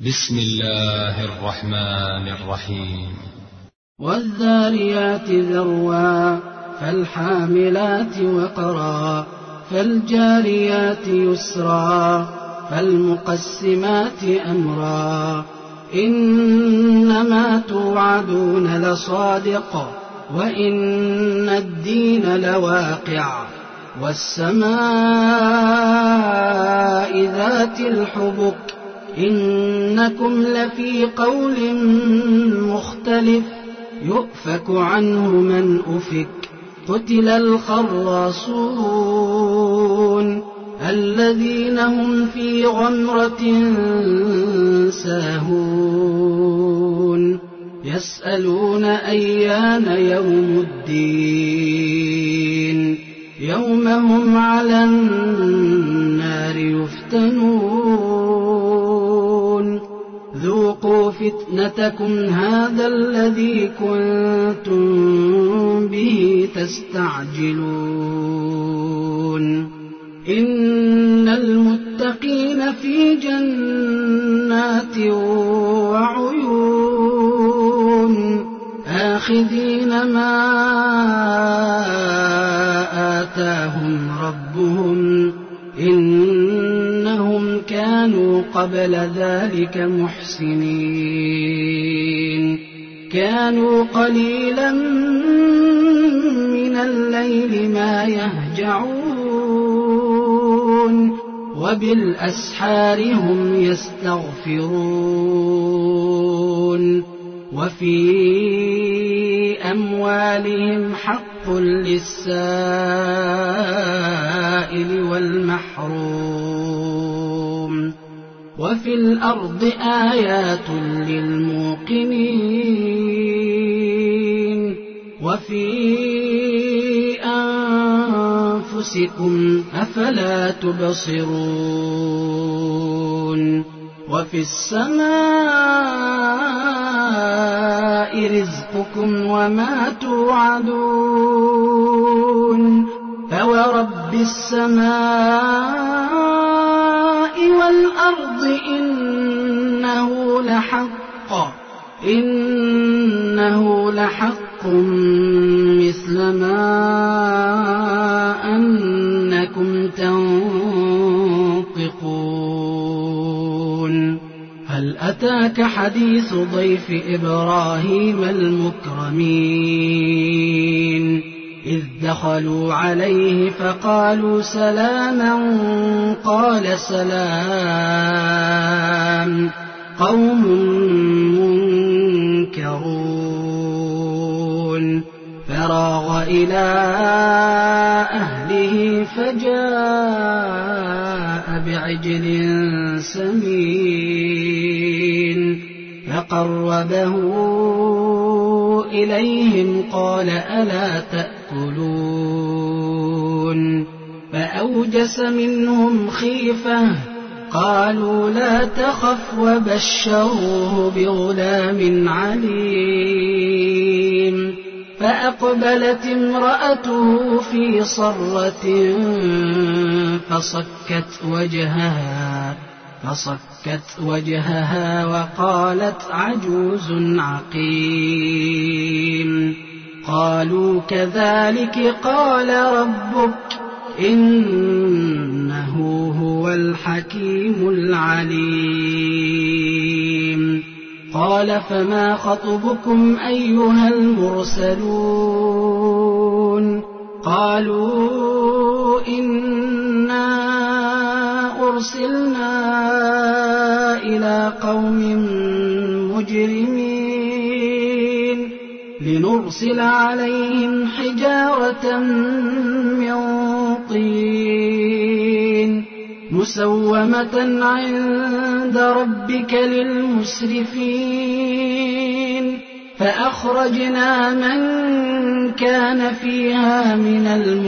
بسم الله الرحمن الرحيم. والذاريات ذروا فالحاملات وقرا فالجاريات يسرا فالمقسمات أمرا إنما توعدون لصادق وإن الدين لواقع والسماء ذات الحبك إنكم لفي قول مختلف يؤفك عنه من أفك قتل الخراصون الذين هم في غمرة ساهون يسألون أيان يوم الدين يوم هم على النار يفتنون ذوقوا فتنتكم هذا الذي كنتم به تستعجلون إن المتقين في جنات وعيون آخذين ما آتاهم ربهم إنهم كانوا قبل ذلك محسنين كانوا قليلا من الليل ما يهجعون وبالأسحار هم يستغفرون وفي أموالهم حق للسائل والمحروم وفي الأرض آيات للموقنين وفي أنفسكم أفلا تبصرون وفي السماء رزقكم وما توعدون فورب السماء والأرض إنه لحق مثل ما أنكم تنطقون هل أتاك حديث ضيف إبراهيم المكرمين إذ دخلوا عليه فقالوا سلاما قال سلام قوم منكرون فراغ إلى أهله فجاء بعجل سمين فقربه إليهم قال ألا تأكلون فأوجس منهم خيفة قالوا لا تخف وبشروه بغلام عليم فأقبلت امرأته في صرة فصكت وجهها وقالت عجوز عقيم قالوا كذلك قال ربك إنه هو الحكيم العليم قال فما خطبكم أيها المرسلون قالوا إنا أرسلنا إلى قوم مجرمين لنرسل عليهم حجارة من طين مسومة عند ربك للمسرفين فأخرجنا من كان فيها من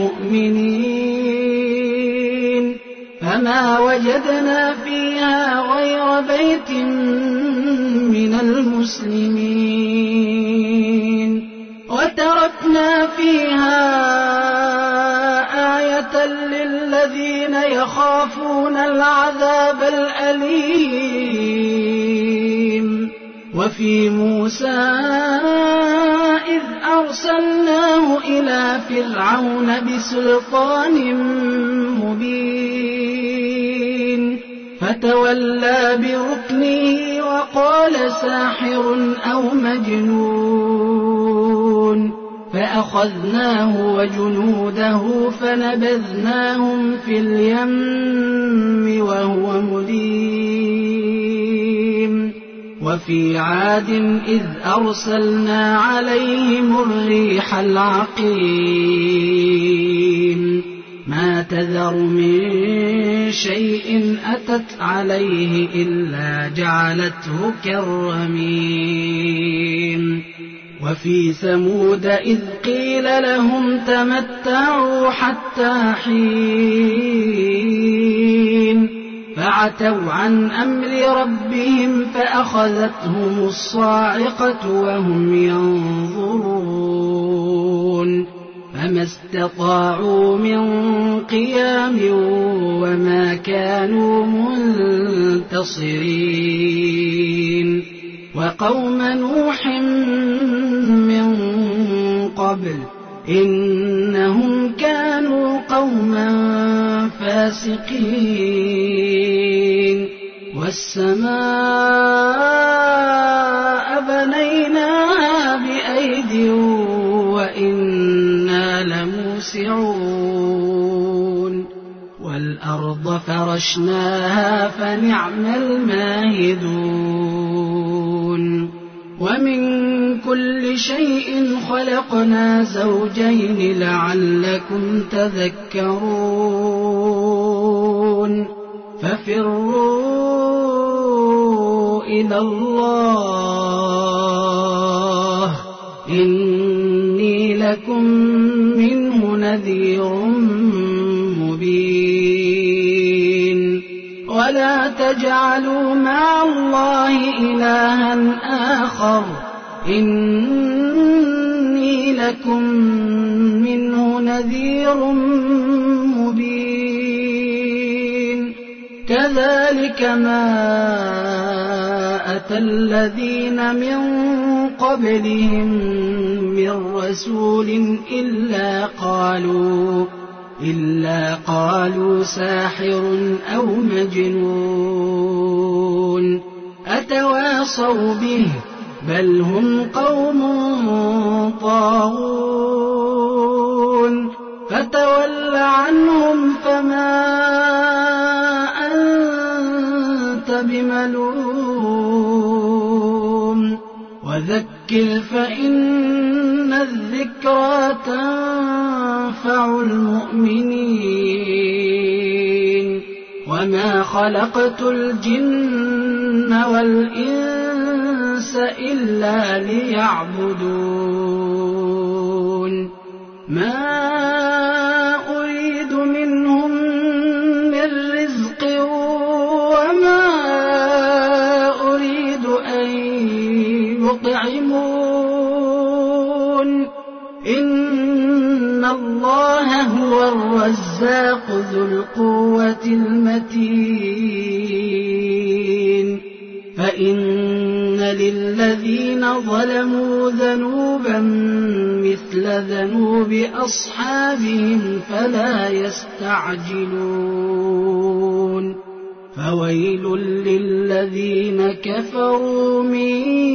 المؤمنين فما وجدنا فيها غير بيت من المسلمين وتركنا فيها آية للذين يخافون العذاب الأليم وفي موسى إذ أرسلناه إلى فرعون بسلطان مبين فتولى بركنه وقال ساحر أو مجنون فأخذناه وجنوده فنبذناهم في اليم وهو مليم وفي عاد إذ أرسلنا عليهم الريح العقيم ما تذر من شيء أتت عليه إلا جعلته كالرميم وفي ثمود إذ قيل لهم تمتعوا حتى حين فعتوا عن أمر ربهم فأخذتهم الصاعقة وهم ينظرون فما استطاعوا من قيام وما كانوا منتصرين وقوم نوح من قبل إنهم كانوا قوما فاسقين والسماء بنيناها بأيد وإنا لموسعون والأرض فرشناها فنعم الماهدون ومن كل شيء خلقنا زوجين لعلكم تذكرون ففروا إلى الله إني لكم منه نذير مبين ولا تجعلوا مع الله إلها آخر إني لكم منه نذير مبين كذلك ما أتى الذين من قبلهم من رسول إلا قالوا ساحر أو مجنون أتواصوا به بل هم قوم طاغون فتول عنهم فما أنت بملوم وذكر فإن الذكرى تنفع المؤمنين وما خلقت الجن والإنس إلا ليعبدون ما أريد منهم من رزق وما أريد أن يطعمون إن الله هو الرزاق ذو القوة المتين فإن للذين ظلموا ذنوبا مثل ذنوب أصحابهم فلا يستعجلون فويل للذين كفروا من